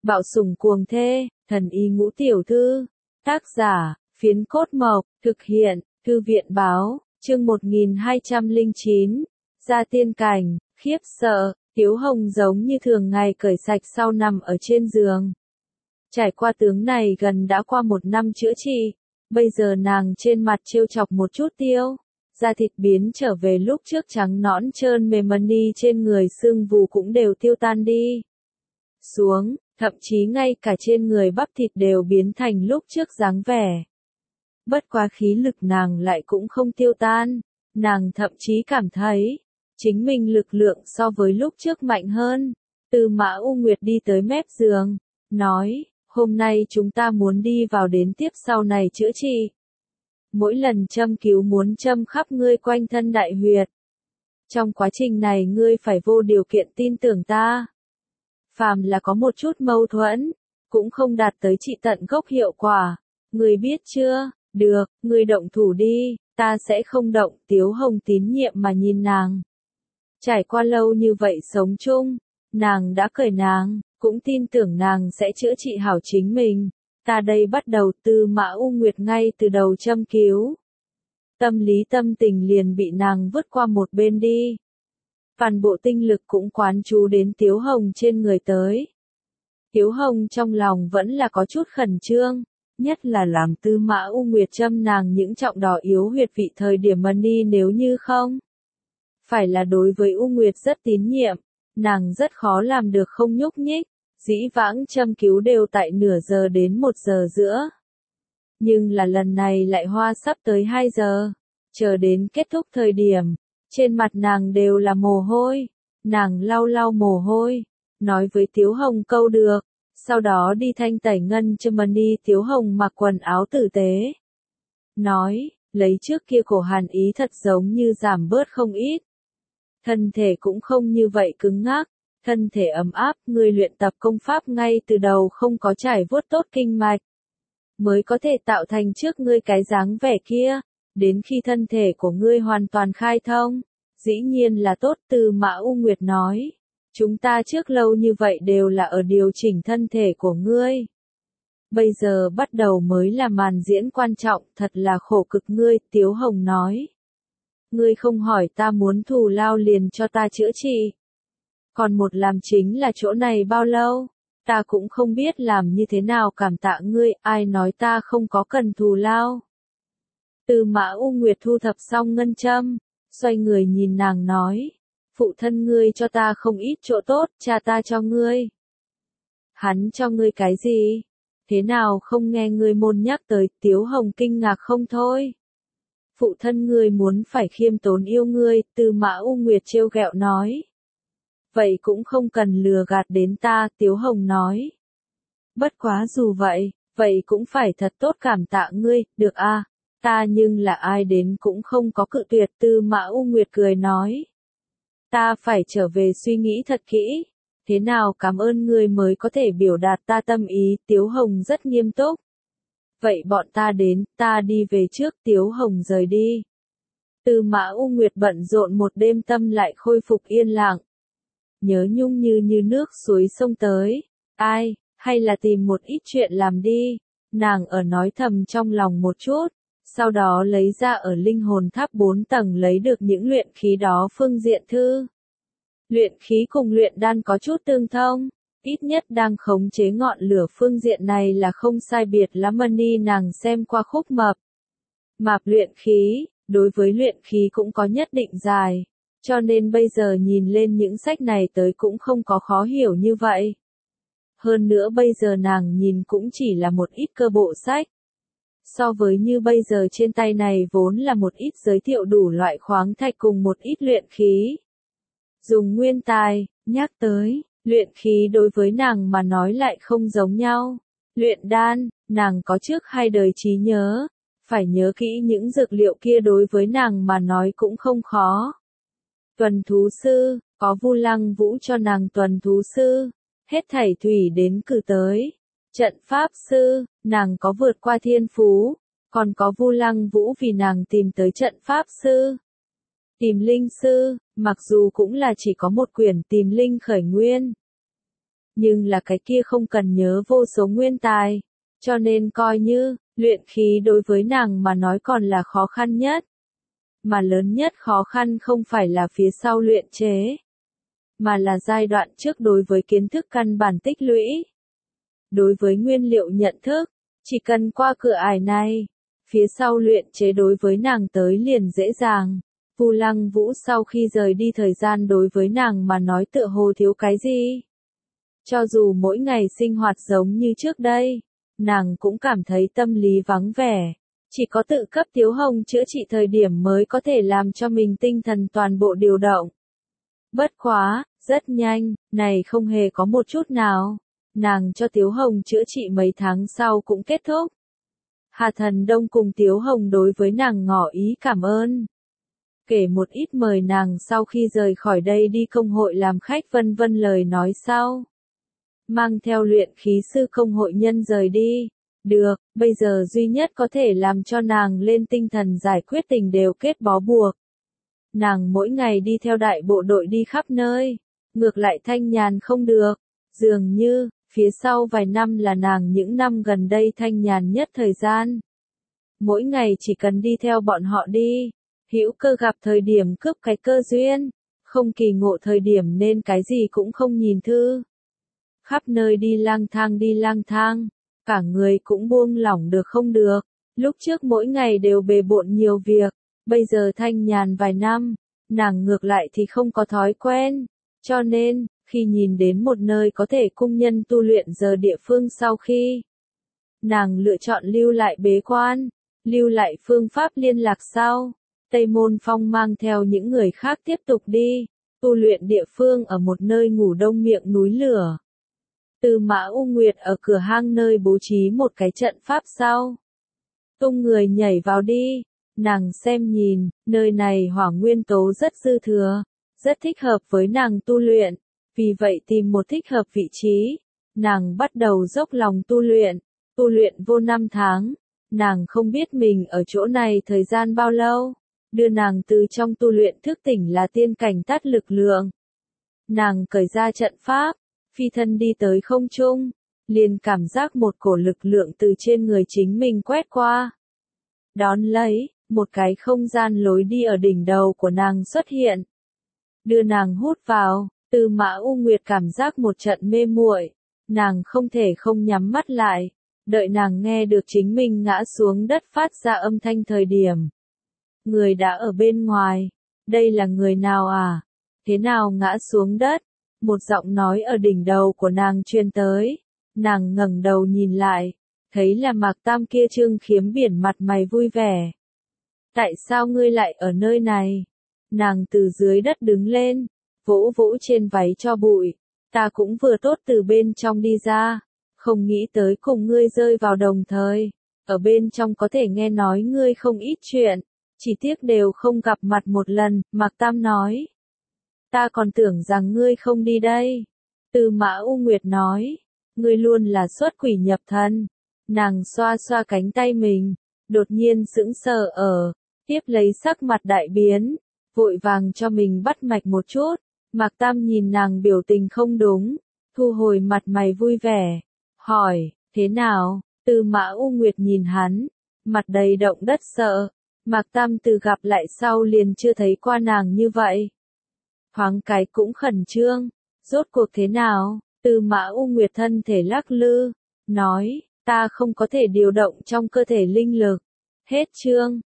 Bạo sủng cuồng thê, thần y ngũ tiểu thư. Tác giả, Phiến Cốt Mộc, thực hiện, Thư viện báo, chương 1209. Gia tiên cảnh, khiếp sợ, Tiếu Hồng giống như thường ngày cởi sạch sau nằm ở trên giường. Trải qua tướng này gần đã qua 1 năm chữa trị, bây giờ nàng trên mặt trêu chọc một chút tiêu. Da thịt biến trở về lúc trước trắng nõn trơn mềm, mani trên người sưng vù cũng đều tiêu tan đi xuống, thậm chí ngay cả trên người bắp thịt đều biến thành lúc trước dáng vẻ. Bất quá khí lực nàng lại cũng không tiêu tan, nàng thậm chí cảm thấy chính mình lực lượng so với lúc trước mạnh hơn. Tư Mã U Nguyệt đi tới mép giường, nói, hôm nay chúng ta muốn đi vào đến tiếp sau này chữa trị. Mỗi lần châm cứu muốn châm khắp ngươi quanh thân đại huyệt. Trong quá trình này ngươi phải vô điều kiện tin tưởng ta. Phàm là có một chút mâu thuẫn, cũng không đạt tới trị tận gốc hiệu quả. Ngươi biết chưa? Được, ngươi động thủ đi, ta sẽ không động. Tiếu Hồng tín nhiệm mà nhìn nàng. Trải qua lâu như vậy sống chung, nàng đã cởi nàng, cũng tin tưởng nàng sẽ chữa trị hảo chính mình. Ta đây bắt đầu. Tư Mã U Nguyệt ngay từ đầu châm cứu. Tâm lý tâm tình liền bị nàng vứt qua một bên đi. Toàn bộ tinh lực cũng quán chú đến Tiếu Hồng trên người tới. Tiếu Hồng trong lòng vẫn là có chút khẩn trương, nhất là làm Tư Mã U Nguyệt châm nàng những trọng đỏ yếu huyệt vị thời điểm mani, nếu như không phải là đối với U Nguyệt rất tín nhiệm, nàng rất khó làm được không nhúc nhích. Dĩ vãng châm cứu đều tại nửa giờ đến 1 giờ giữa. Nhưng là lần này lại hoa sắp tới 2 giờ. Chờ đến kết thúc thời điểm, trên mặt nàng đều là mồ hôi. Nàng lau lau mồ hôi, nói với Tiếu Hồng câu được. Sau đó đi thanh tẩy ngân châm mani. Tiếu Hồng mặc quần áo tử tế. Nói, lấy trước kia cổ hàn ý thật giống như giảm bớt không ít. Thân thể cũng không như vậy cứng ngắc. Thân thể ấm áp, ngươi luyện tập công pháp ngay từ đầu không có trải vuốt tốt kinh mạch, mới có thể tạo thành trước ngươi cái dáng vẻ kia, đến khi thân thể của ngươi hoàn toàn khai thông, dĩ nhiên là tốt. Tư Mã U Nguyệt nói, chúng ta trước lâu như vậy đều là ở điều chỉnh thân thể của ngươi. Bây giờ bắt đầu mới là màn diễn quan trọng, thật là khổ cực ngươi. Tiếu Hồng nói, ngươi không hỏi ta muốn thù lao liền cho ta chữa trị. Còn một làm chính là chỗ này bao lâu, ta cũng không biết làm như thế nào cảm tạ ngươi, ai nói ta không có cần thù lao. Tư Mã U Nguyệt thu thập xong ngân châm, xoay người nhìn nàng nói, phụ thân ngươi cho ta không ít chỗ tốt, cha ta cho ngươi. Hắn cho ngươi cái gì? Thế nào không nghe ngươi môn nhắc tới? Tiếu Hồng kinh ngạc không thôi. Phụ thân ngươi muốn phải khiêm tốn yêu ngươi. Tư Mã U Nguyệt trêu ghẹo nói. Vậy cũng không cần lừa gạt đến ta. Tiếu Hồng nói. Bất quá dù vậy, vậy cũng phải thật tốt cảm tạ ngươi, được à, ta nhưng là ai đến cũng không có cự tuyệt. Tư Mã U Nguyệt cười nói. Ta phải trở về suy nghĩ thật kỹ, thế nào cảm ơn ngươi mới có thể biểu đạt ta tâm ý. Tiếu Hồng rất nghiêm túc. Vậy bọn ta đến, ta đi về trước. Tiếu Hồng rời đi. Tư Mã U Nguyệt bận rộn một đêm, tâm lại khôi phục yên lặng. Nhớ nhung như nước suối sông tới. Ai, hay là tìm một ít chuyện làm đi. Nàng ở nói thầm trong lòng một chút, sau đó lấy ra ở linh hồn tháp 4 tầng lấy được những luyện khí đó phương diện thư. Luyện khí cùng luyện đan có chút tương thông, ít nhất đang khống chế ngọn lửa phương diện này là không sai biệt lắm. Mani nàng xem qua khúc mạp luyện khí, đối với luyện khí cũng có nhất định dài, cho nên bây giờ nhìn lên những sách này tới cũng không có khó hiểu như vậy. Hơn nữa bây giờ nàng nhìn cũng chỉ là một ít cơ bộ sách. So với như bây giờ trên tay này vốn là một ít giới thiệu đủ loại khoáng thạch cùng một ít luyện khí. Dùng nguyên tài, nhắc tới, luyện khí đối với nàng mà nói lại không giống nhau. Luyện đan, nàng có trước 2 đời trí nhớ, phải nhớ kỹ những dược liệu kia đối với nàng mà nói cũng không khó. Tuần thú sư, có Vu Lăng Vũ cho nàng tuần thú sư, hết thảy thủy đến cử tới. Trận pháp sư, nàng có vượt qua thiên phú, còn có Vu Lăng Vũ vì nàng tìm tới trận pháp sư. Tìm linh sư, mặc dù cũng là chỉ có một quyển tìm linh khởi nguyên. nhưng là cái kia không cần nhớ vô số nguyên tài, cho nên coi như, luyện khí đối với nàng mà nói còn là khó khăn nhất. Mà lớn nhất khó khăn không phải là phía sau luyện chế, mà là giai đoạn trước đối với kiến thức căn bản tích lũy. Đối với nguyên liệu nhận thức, chỉ cần qua cửa ải này, phía sau luyện chế đối với nàng tới liền dễ dàng. Vu Lăng Vũ sau khi rời đi thời gian đối với nàng mà nói tựa hồ thiếu cái gì. Cho dù mỗi ngày sinh hoạt giống như trước đây, nàng cũng cảm thấy tâm lý vắng vẻ. Chỉ có tự cấp Tiếu Hồng chữa trị thời điểm mới có thể làm cho mình tinh thần toàn bộ điều động. Bất quá, rất nhanh, này không hề có một chút nào. Nàng cho Tiếu Hồng chữa trị mấy tháng sau cũng kết thúc. Hà Thần Đông cùng Tiếu Hồng đối với nàng ngỏ ý cảm ơn. Kể một ít mời nàng sau khi rời khỏi đây đi công hội làm khách vân vân lời nói sau. Mang theo luyện khí sư công hội nhân rời đi. Được, bây giờ duy nhất có thể làm cho nàng lên tinh thần giải quyết tình đều kết bó buộc. Nàng mỗi ngày đi theo đại bộ đội đi khắp nơi, ngược lại thanh nhàn không được, dường như, phía sau vài năm là nàng những năm gần đây thanh nhàn nhất thời gian. Mỗi ngày chỉ cần đi theo bọn họ đi, hữu cơ gặp thời điểm cướp cái cơ duyên, không kỳ ngộ thời điểm nên cái gì cũng không nhìn thư. Khắp nơi đi lang thang, cả người cũng buông lỏng được không được, lúc trước mỗi ngày đều bề bộn nhiều việc, bây giờ thanh nhàn vài năm, nàng ngược lại thì không có thói quen, cho nên, khi nhìn đến một nơi có thể cung nhân tu luyện giờ địa phương sau khi, nàng lựa chọn lưu lại bế quan, lưu lại phương pháp liên lạc sau, Tây Môn Phong mang theo những người khác tiếp tục đi, tu luyện địa phương ở một nơi ngủ đông miệng núi lửa. Từ Mã U Nguyệt ở cửa hang nơi bố trí một cái trận pháp sau. Tung người nhảy vào đi, nàng xem nhìn, nơi này hỏa nguyên tố rất dư thừa, rất thích hợp với nàng tu luyện, vì vậy tìm một thích hợp vị trí, nàng bắt đầu dốc lòng tu luyện vô năm tháng, nàng không biết mình ở chỗ này thời gian bao lâu, đưa nàng từ trong tu luyện thức tỉnh là tiên cảnh tát lực lượng. Nàng cởi ra trận pháp, phi thân đi tới không trung, liền cảm giác một cổ lực lượng từ trên người chính mình quét qua. Đón lấy, một cái không gian lối đi ở đỉnh đầu của nàng xuất hiện. Đưa nàng hút vào, Từ Mã U Nguyệt cảm giác một trận mê muội, nàng không thể không nhắm mắt lại, đợi nàng nghe được chính mình ngã xuống đất phát ra âm thanh thời điểm. Người đã ở bên ngoài, đây là người nào à? Thế nào ngã xuống đất? Một giọng nói ở đỉnh đầu của nàng truyền tới, nàng ngẩng đầu nhìn lại, thấy là Mạc Tam kia Trương Khiếm Biển mặt mày vui vẻ. Tại sao ngươi lại ở nơi này? Nàng từ dưới đất đứng lên, vỗ vỗ trên váy cho bụi, ta cũng vừa tốt từ bên trong đi ra, không nghĩ tới cùng ngươi rơi vào đồng thời, ở bên trong có thể nghe nói ngươi không ít chuyện, chỉ tiếc đều không gặp mặt một lần, Mạc Tam nói. Ta còn tưởng rằng ngươi không đi đây. Từ Mã U Nguyệt nói, ngươi luôn là xuất quỷ nhập thần. Nàng xoa xoa cánh tay mình, đột nhiên sững sờ tiếp lấy sắc mặt đại biến, vội vàng cho mình bắt mạch một chút. Mạc Tam nhìn nàng biểu tình không đúng, thu hồi mặt mày vui vẻ, hỏi, thế nào? Từ Mã U Nguyệt nhìn hắn, mặt đầy động đất sợ. Mạc Tam từ gặp lại sau liền chưa thấy qua nàng như vậy. Thoáng cái cũng khẩn trương, rốt cuộc thế nào? Từ Mã U Nguyệt thân thể lắc lư, nói, ta không có thể điều động trong cơ thể linh lực. Hết chương.